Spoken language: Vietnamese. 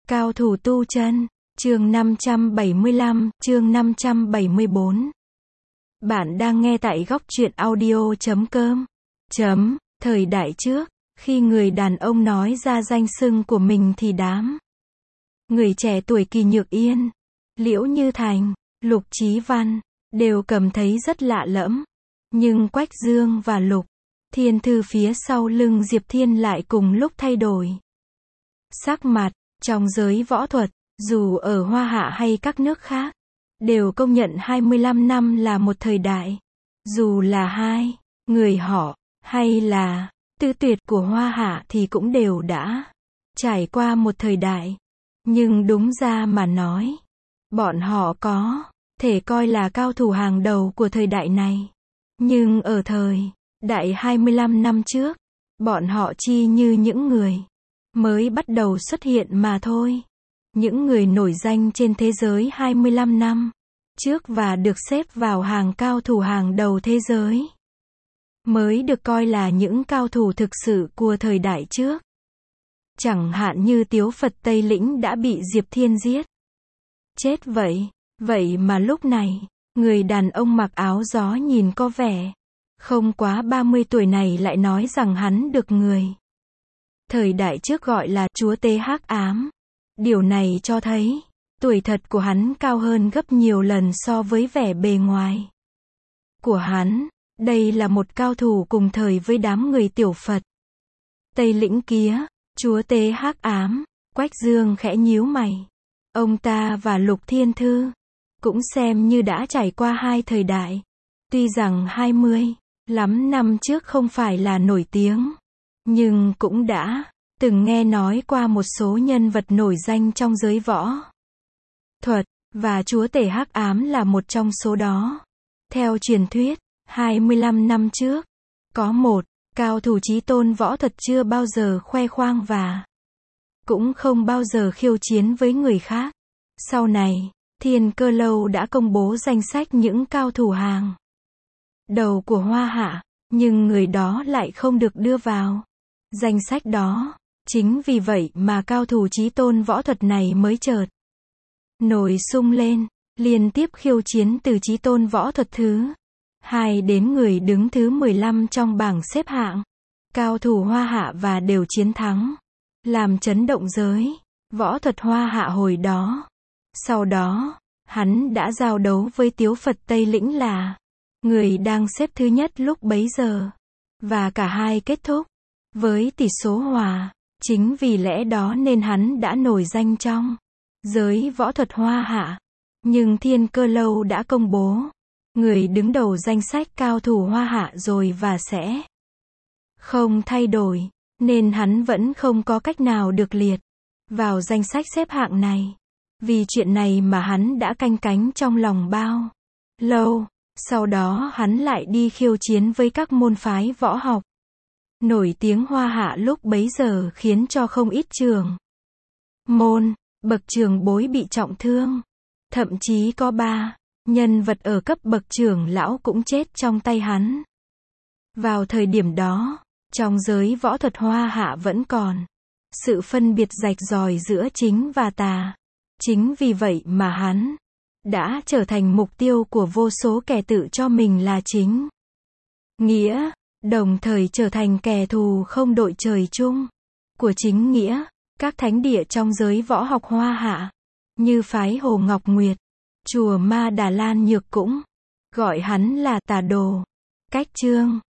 Cao thủ tu chân, chương 575, chương 574. Bạn đang nghe tại góc truyện audio.com. Thời đại trước, khi người đàn ông nói ra danh xưng của mình thì đám người trẻ tuổi Kỳ Nhược Yên, Liễu Như Thành, Lục Chí Văn đều cảm thấy rất lạ lẫm. Nhưng Quách Dương và Lục Thiên Thư phía sau lưng Diệp Thiên lại cùng lúc thay đổi sắc mặt. Trong giới võ thuật, dù ở Hoa Hạ hay các nước khác, đều công nhận 25 năm là một thời đại. Dù là hai người họ, hay là Tư Tuyệt của Hoa Hạ thì cũng đều đã trải qua một thời đại. Nhưng đúng ra mà nói, bọn họ có thể coi là cao thủ hàng đầu của thời đại này. Nhưng ở thời đại 25 năm trước, bọn họ chỉ như những người mới bắt đầu xuất hiện mà thôi. Những người nổi danh trên thế giới 25 năm trước và được xếp vào hàng cao thủ hàng đầu thế giới mới được coi là những cao thủ thực sự của thời đại trước. Chẳng hạn như Tiếu Phật Tây Lĩnh đã bị Diệp Thiên giết chết vậy mà lúc này, người đàn ông mặc áo gió nhìn có vẻ không quá 30 tuổi này lại nói rằng hắn được người thời đại trước gọi là chúa tể hắc ám. Điều này cho thấy tuổi thật của hắn cao hơn gấp nhiều lần so với vẻ bề ngoài của hắn. Đây là một cao thủ cùng thời với đám người Tiểu Phật Tây Lĩnh kia. Chúa tể hắc ám, Quách Dương khẽ nhíu mày. Ông ta và Lục Thiên Thư cũng xem như đã trải qua hai thời đại. Tuy rằng 25 năm trước không phải là nổi tiếng, nhưng cũng đã từng nghe nói qua một số nhân vật nổi danh trong giới võ thuật, và chúa tể hắc ám là một trong số đó. Theo truyền thuyết, 25 năm trước, có một cao thủ chí tôn võ thuật chưa bao giờ khoe khoang và cũng không bao giờ khiêu chiến với người khác. Sau này, Thiên Cơ Lâu đã công bố danh sách những cao thủ hàng đầu của Hoa Hạ, nhưng người đó lại không được đưa vào danh sách đó. Chính vì vậy mà cao thủ chí tôn võ thuật này mới chợt nổi sung lên, liên tiếp khiêu chiến từ chí tôn võ thuật thứ 2 đến người đứng thứ 15 trong bảng xếp hạng cao thủ Hoa Hạ và đều chiến thắng, làm chấn động giới võ thuật Hoa Hạ hồi đó. Sau đó, hắn đã giao đấu với Tiếu Phật Tây Lĩnh là người đang xếp thứ nhất lúc bấy giờ, và cả hai kết thúc với tỷ số hòa. Chính vì lẽ đó nên hắn đã nổi danh trong giới võ thuật Hoa Hạ. Nhưng Thiên Cơ Lâu đã công bố người đứng đầu danh sách cao thủ Hoa Hạ rồi và sẽ không thay đổi, nên hắn vẫn không có cách nào được liệt vào danh sách xếp hạng này. Vì chuyện này mà hắn đã canh cánh trong lòng bao lâu. Sau đó hắn lại đi khiêu chiến với các môn phái võ học nổi tiếng Hoa Hạ lúc bấy giờ, khiến cho không ít trưởng môn, bậc trưởng bối bị trọng thương. Thậm chí có 3 nhân vật ở cấp bậc trưởng lão cũng chết trong tay hắn. Vào thời điểm đó, trong giới võ thuật Hoa Hạ vẫn còn sự phân biệt rạch ròi giữa chính và tà. Chính vì vậy mà hắn đã trở thành mục tiêu của vô số kẻ tự cho mình là chính nghĩa, đồng thời trở thành kẻ thù không đội trời chung của chính nghĩa. Các thánh địa trong giới võ học Hoa Hạ, như phái Hồ Ngọc Nguyệt, chùa Ma Đà Lan Nhược cũng gọi hắn là tà đồ. Cách Trương